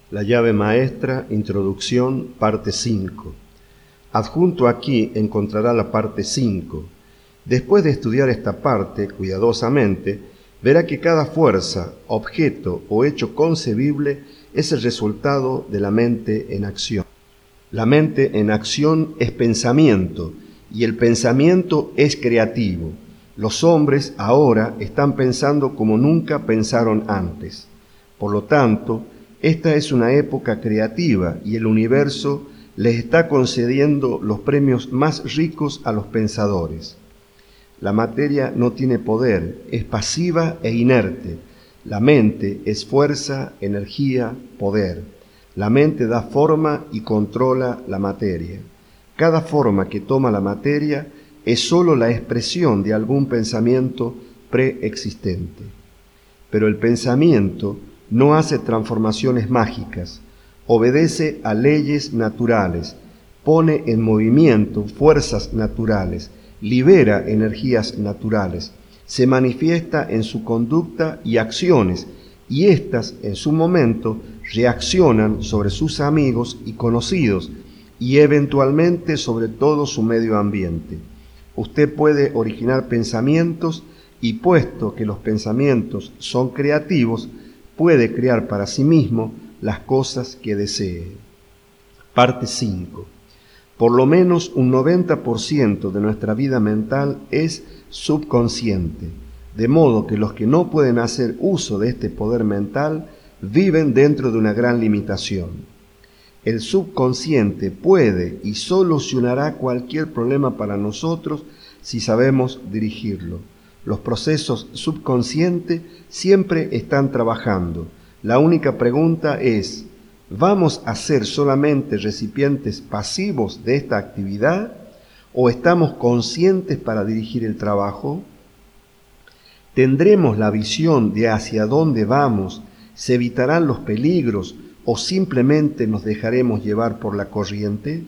La llave maestra, introducción, parte 5. Adjunto aquí encontrará la parte 5. Después de estudiar esta parte cuidadosamente, verá que cada fuerza, objeto o hecho concebible es el resultado de la mente en acción. La mente en acción es pensamiento y el pensamiento es creativo. Los hombres ahora están pensando como nunca pensaron antes. Por lo tanto, esta es una época creativa y el universo les está concediendo los premios más ricos a los pensadores. La materia no tiene poder, es pasiva e inerte. La mente es fuerza, energía, poder. La mente da forma y controla la materia. Cada forma que toma la materia es sólo la expresión de algún pensamiento preexistente. Pero el pensamiento no hace transformaciones mágicas, obedece a leyes naturales, pone en movimiento fuerzas naturales, libera energías naturales, se manifiesta en su conducta y acciones, y éstas, en su momento, reaccionan sobre sus amigos y conocidos, y eventualmente sobre todo su medio ambiente. Usted puede originar pensamientos, y puesto que los pensamientos son creativos, puede crear para sí mismo las cosas que desee. Parte 5. Por lo menos un 90% de nuestra vida mental es subconsciente, de modo que los que no pueden hacer uso de este poder mental viven dentro de una gran limitación. El subconsciente puede y solucionará cualquier problema para nosotros si sabemos dirigirlo. Los procesos subconscientes siempre están trabajando. La única pregunta es, ¿vamos a ser solamente recipientes pasivos de esta actividad o estamos conscientes para dirigir el trabajo? ¿Tendremos la visión de hacia dónde vamos? ¿Se evitarán los peligros o simplemente nos dejaremos llevar por la corriente?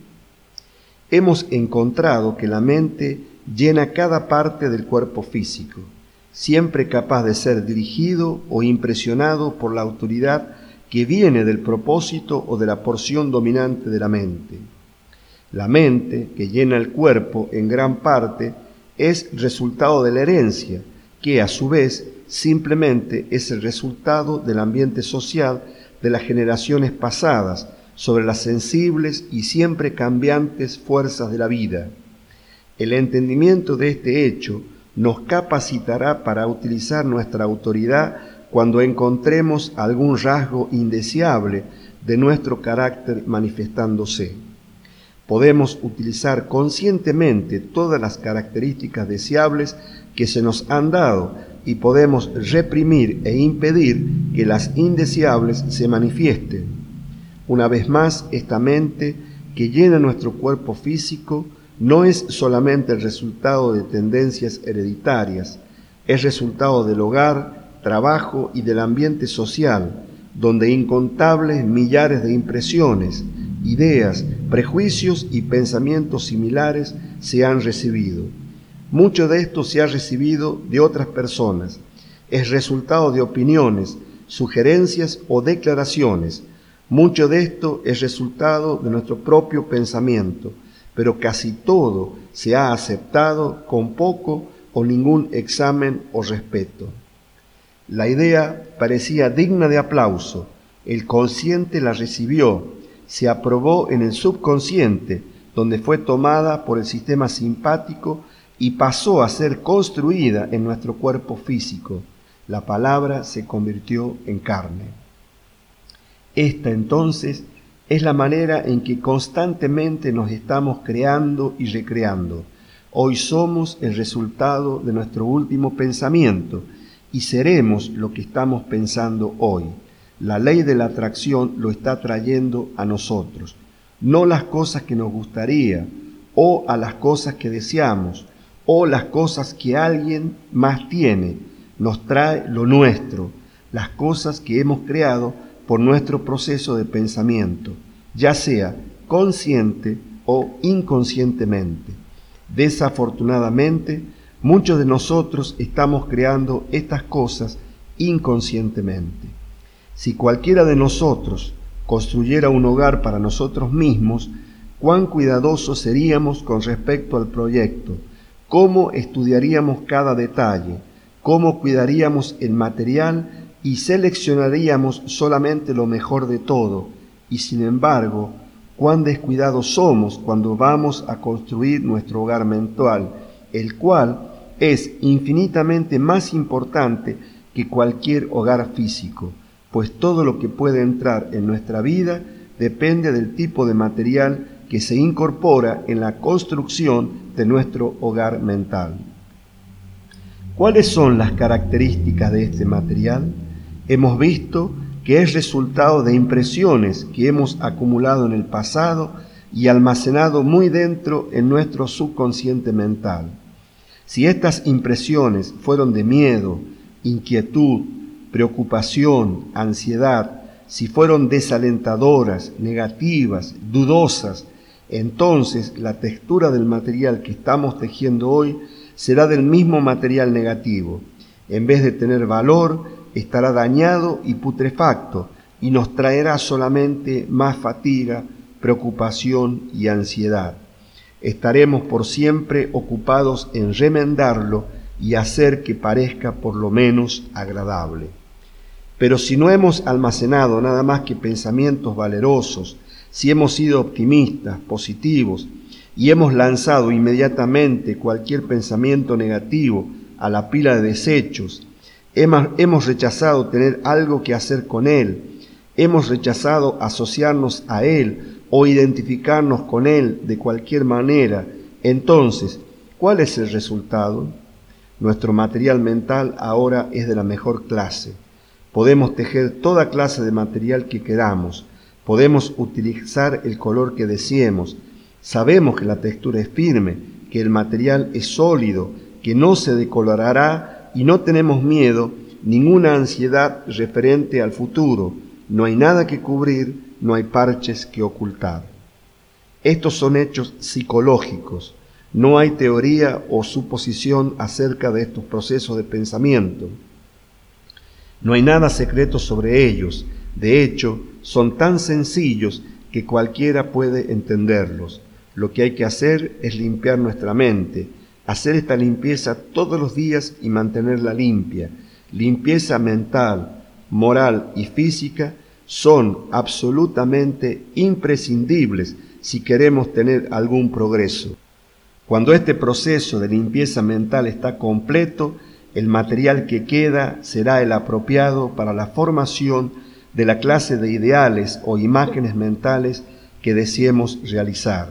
Hemos encontrado que la mente llena cada parte del cuerpo físico, siempre capaz de ser dirigido o impresionado por la autoridad que viene del propósito o de la porción dominante de la mente. La mente, que llena el cuerpo en gran parte, es resultado de la herencia, que a su vez simplemente es el resultado del ambiente social de las generaciones pasadas sobre las sensibles y siempre cambiantes fuerzas de la vida. El entendimiento de este hecho nos capacitará para utilizar nuestra autoridad cuando encontremos algún rasgo indeseable de nuestro carácter manifestándose. Podemos utilizar conscientemente todas las características deseables que se nos han dado y podemos reprimir e impedir que las indeseables se manifiesten. Una vez más, esta mente que llena nuestro cuerpo físico no es solamente el resultado de tendencias hereditarias, es resultado del hogar, trabajo y del ambiente social, donde incontables millares de impresiones, ideas, prejuicios y pensamientos similares se han recibido. Mucho de esto se ha recibido de otras personas, es resultado de opiniones, sugerencias o declaraciones. Mucho de esto es resultado de nuestro propio pensamiento, pero casi todo se ha aceptado con poco o ningún examen o respeto. La idea parecía digna de aplauso, el consciente la recibió, se aprobó en el subconsciente, donde fue tomada por el sistema simpático y pasó a ser construida en nuestro cuerpo físico. La palabra se convirtió en carne. Esta entonces es la manera en que constantemente nos estamos creando y recreando. Hoy somos el resultado de nuestro último pensamiento y seremos lo que estamos pensando hoy. La ley de la atracción lo está trayendo a nosotros, no las cosas que nos gustaría, o a las cosas que deseamos, o las cosas que alguien más tiene. Nos trae lo nuestro, las cosas que hemos creado por nuestro proceso de pensamiento, ya sea consciente o inconscientemente. Desafortunadamente, muchos de nosotros estamos creando estas cosas inconscientemente. Si cualquiera de nosotros construyera un hogar para nosotros mismos, cuán cuidadosos seríamos con respecto al proyecto, cómo estudiaríamos cada detalle, cómo cuidaríamos el material y seleccionaríamos solamente lo mejor de todo, y sin embargo, cuán descuidados somos cuando vamos a construir nuestro hogar mental, el cual es infinitamente más importante que cualquier hogar físico, pues todo lo que puede entrar en nuestra vida depende del tipo de material que se incorpora en la construcción de nuestro hogar mental. ¿Cuáles son las características de este material? Hemos visto que es resultado de impresiones que hemos acumulado en el pasado y almacenado muy dentro en nuestro subconsciente mental. Si estas impresiones fueron de miedo, inquietud, preocupación, ansiedad, si fueron desalentadoras, negativas, dudosas, entonces la textura del material que estamos tejiendo hoy será del mismo material negativo. En vez de tener valor, estará dañado y putrefacto y nos traerá solamente más fatiga, preocupación y ansiedad. Estaremos por siempre ocupados en remendarlo y hacer que parezca por lo menos agradable. Pero si no hemos almacenado nada más que pensamientos valerosos, si hemos sido optimistas, positivos, y hemos lanzado inmediatamente cualquier pensamiento negativo a la pila de desechos, hemos rechazado tener algo que hacer con él, hemos rechazado asociarnos a él o identificarnos con él de cualquier manera, entonces, ¿cuál es el resultado? Nuestro material mental ahora es de la mejor clase. Podemos tejer toda clase de material que queramos, podemos utilizar el color que deseemos, sabemos que la textura es firme, que el material es sólido, que no se decolorará y no tenemos miedo, ninguna ansiedad referente al futuro, no hay nada que cubrir, no hay parches que ocultar. Estos son hechos psicológicos, no hay teoría o suposición acerca de estos procesos de pensamiento. No hay nada secreto sobre ellos, de hecho, son tan sencillos que cualquiera puede entenderlos. Lo que hay que hacer es limpiar nuestra mente, hacer esta limpieza todos los días y mantenerla limpia. Limpieza mental, moral y física son absolutamente imprescindibles si queremos tener algún progreso. Cuando este proceso de limpieza mental está completo, el material que queda será el apropiado para la formación de la clase de ideales o imágenes mentales que deseemos realizar.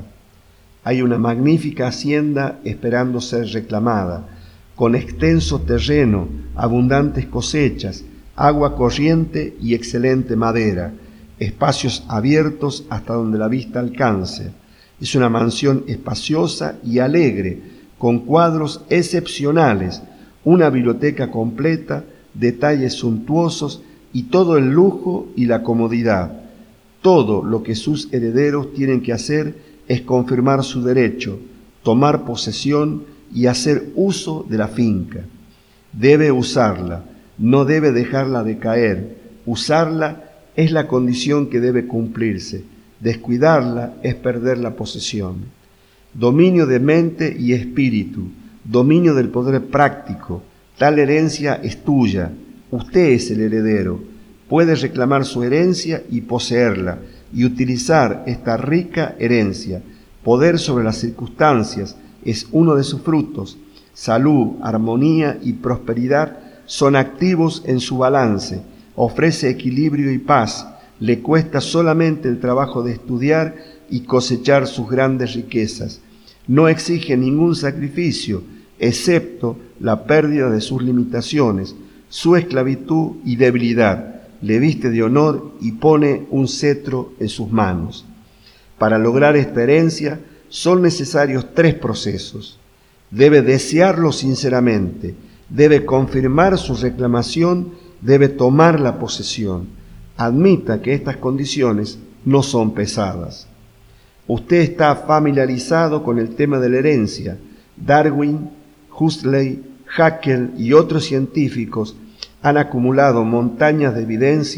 Hay una magnífica hacienda esperando ser reclamada, con extenso terreno, abundantes cosechas, agua corriente y excelente madera, espacios abiertos hasta donde la vista alcance. Es una mansión espaciosa y alegre, con cuadros excepcionales, una biblioteca completa, detalles suntuosos y todo el lujo y la comodidad. Todo lo que sus herederos tienen que hacer es confirmar su derecho, tomar posesión y hacer uso de la finca. Debe usarla, no debe dejarla decaer. Usarla es la condición que debe cumplirse. Descuidarla es perder la posesión. Dominio de mente y espíritu, dominio del poder práctico. Tal herencia es tuya. Usted es el heredero. Puede reclamar su herencia y poseerla, y utilizar esta rica herencia. Poder sobre las circunstancias es uno de sus frutos. Salud, armonía y prosperidad son activos en su balance. Ofrece equilibrio y paz. Le cuesta solamente el trabajo de estudiar y cosechar sus grandes riquezas. No exige ningún sacrificio, excepto la pérdida de sus limitaciones, su esclavitud y debilidad. Le viste de honor y pone un cetro en sus manos. Para lograr esta herencia son necesarios 3 procesos. Debe desearlo sinceramente, debe confirmar su reclamación, debe tomar la posesión. Admita que estas condiciones no son pesadas. Usted está familiarizado con el tema de la herencia. Darwin, Huxley, Haeckel y otros científicos han acumulado montañas de evidencia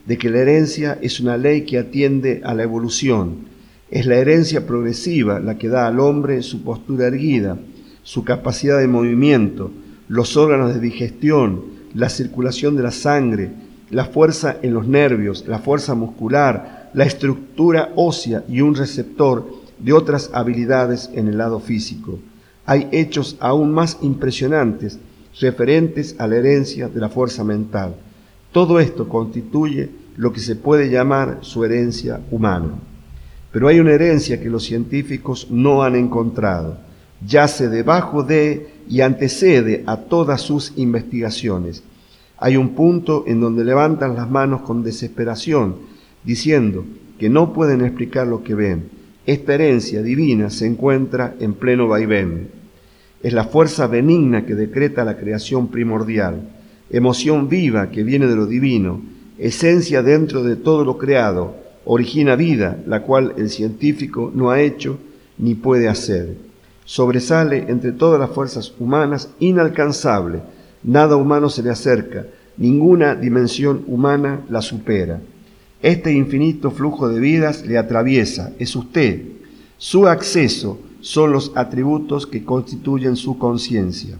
de que la herencia es una ley que atiende a la evolución. Es la herencia progresiva la que da al hombre su postura erguida, su capacidad de movimiento, los órganos de digestión, la circulación de la sangre, la fuerza en los nervios, la fuerza muscular, la estructura ósea y un receptor de otras habilidades en el lado físico. Hay hechos aún más impresionantes referentes a la herencia de la fuerza mental. Todo esto constituye lo que se puede llamar su herencia humana. Pero hay una herencia que los científicos no han encontrado. Yace debajo de y antecede a todas sus investigaciones. Hay un punto en donde levantan las manos con desesperación, diciendo que no pueden explicar lo que ven. Esta herencia divina se encuentra en pleno vaivén. Es la fuerza benigna que decreta la creación primordial, emoción viva que viene de lo divino, esencia dentro de todo lo creado, origina vida, la cual el científico no ha hecho ni puede hacer. Sobresale entre todas las fuerzas humanas, inalcanzable, nada humano se le acerca, ninguna dimensión humana la supera. Este infinito flujo de vidas le atraviesa, es usted. Su acceso son los atributos que constituyen su conciencia.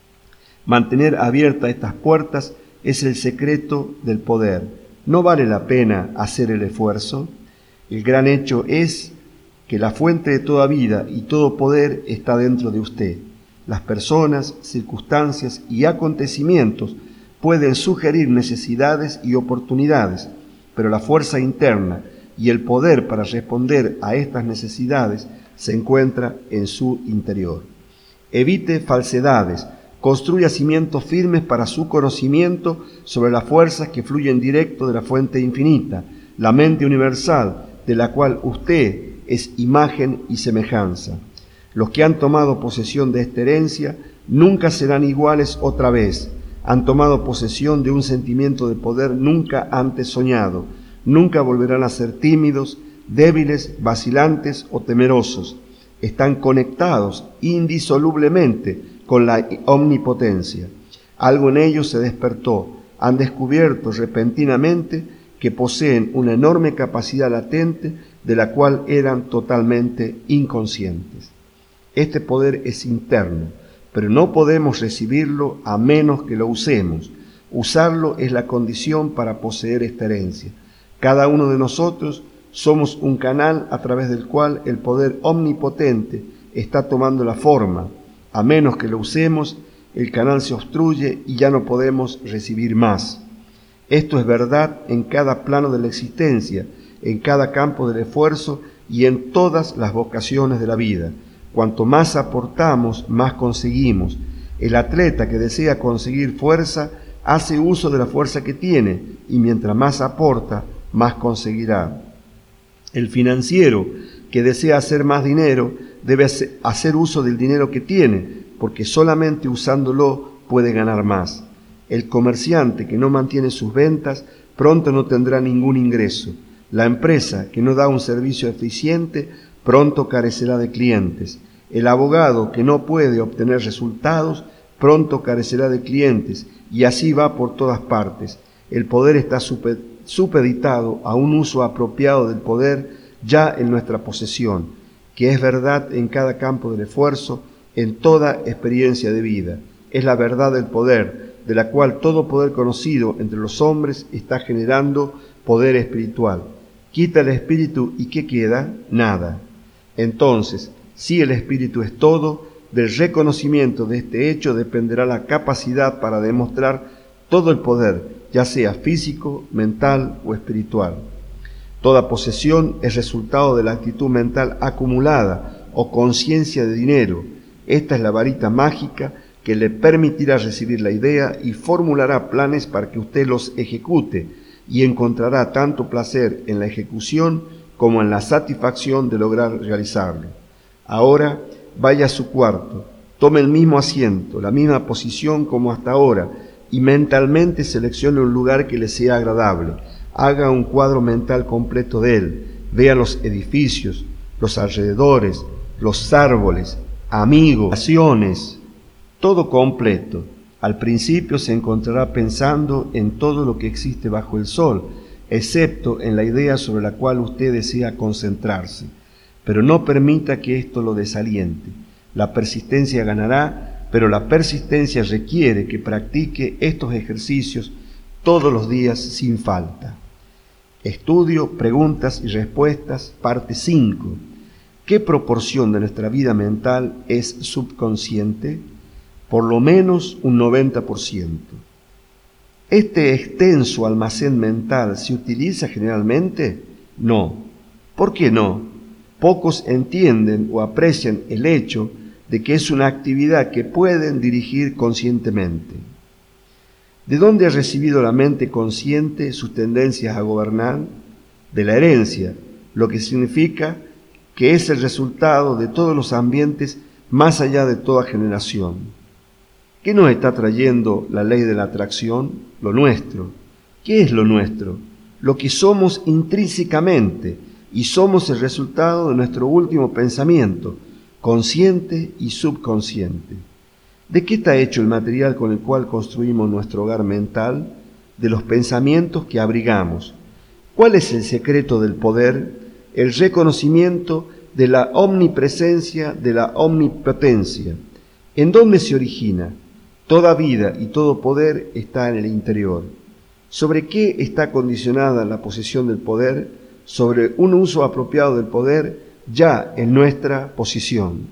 Mantener abiertas estas puertas es el secreto del poder. ¿No vale la pena hacer el esfuerzo? El gran hecho es que la fuente de toda vida y todo poder está dentro de usted. Las personas, circunstancias y acontecimientos pueden sugerir necesidades y oportunidades, pero la fuerza interna y el poder para responder a estas necesidades se encuentra en su interior. Evite falsedades, construya cimientos firmes para su conocimiento sobre las fuerzas que fluyen directo de la fuente infinita, la mente universal, de la cual usted es imagen y semejanza. Los que han tomado posesión de esta herencia nunca serán iguales otra vez. Han tomado posesión de un sentimiento de poder nunca antes soñado. Nunca volverán a ser tímidos, débiles, vacilantes o temerosos. Están conectados indisolublemente con la omnipotencia. Algo en ellos se despertó. Han descubierto repentinamente que poseen una enorme capacidad latente de la cual eran totalmente inconscientes. Este poder es interno, pero no podemos recibirlo a menos que lo usemos. Usarlo es la condición para poseer esta herencia. Cada uno de nosotros somos un canal a través del cual el poder omnipotente está tomando la forma. A menos que lo usemos, el canal se obstruye y ya no podemos recibir más. Esto es verdad en cada plano de la existencia, en cada campo del esfuerzo y en todas las vocaciones de la vida. Cuanto más aportamos, más conseguimos. El atleta que desea conseguir fuerza hace uso de la fuerza que tiene y mientras más aporta, más conseguirá. El financiero que desea hacer más dinero debe hacer uso del dinero que tiene, porque solamente usándolo puede ganar más. El comerciante que no mantiene sus ventas pronto no tendrá ningún ingreso. La empresa que no da un servicio eficiente pronto carecerá de clientes. El abogado que no puede obtener resultados pronto carecerá de clientes, y así va por todas partes. El poder está supeditado a un uso apropiado del poder ya en nuestra posesión, que es verdad en cada campo del esfuerzo, en toda experiencia de vida. Es la verdad del poder, de la cual todo poder conocido entre los hombres está generando poder espiritual. Quita el espíritu y ¿qué queda? Nada. Entonces, si el espíritu es todo, del reconocimiento de este hecho dependerá la capacidad para demostrar todo el poder, ya sea físico, mental o espiritual. Toda posesión es resultado de la actitud mental acumulada o conciencia de dinero. Esta es la varita mágica que le permitirá recibir la idea y formulará planes para que usted los ejecute, y encontrará tanto placer en la ejecución como en la satisfacción de lograr realizarlo. Ahora vaya a su cuarto, tome el mismo asiento, la misma posición como hasta ahora, y mentalmente seleccione un lugar que le sea agradable. Haga un cuadro mental completo de él. Vea los edificios, los alrededores, los árboles, amigos, naciones, todo completo. Al principio se encontrará pensando en todo lo que existe bajo el sol, excepto en la idea sobre la cual usted desea concentrarse, pero no permita que esto lo desaliente. La persistencia ganará, pero la persistencia requiere que practique estos ejercicios todos los días sin falta. Estudio, preguntas y respuestas, parte 5. ¿Qué proporción de nuestra vida mental es subconsciente? Por lo menos un 90%. ¿Este extenso almacén mental se utiliza generalmente? No. ¿Por qué no? Pocos entienden o aprecian el hecho de que es una actividad que pueden dirigir conscientemente. ¿De dónde ha recibido la mente consciente sus tendencias a gobernar? De la herencia, lo que significa que es el resultado de todos los ambientes más allá de toda generación. ¿Qué nos está trayendo la ley de la atracción? Lo nuestro. ¿Qué es lo nuestro? Lo que somos intrínsecamente, y somos el resultado de nuestro último pensamiento, consciente y subconsciente. ¿De qué está hecho el material con el cual construimos nuestro hogar mental? De los pensamientos que abrigamos. ¿Cuál es el secreto del poder? El reconocimiento de la omnipresencia, de la omnipotencia. ¿En dónde se origina? Toda vida y todo poder está en el interior. ¿Sobre qué está condicionada la posesión del poder? Sobre un uso apropiado del poder ya en nuestra posición.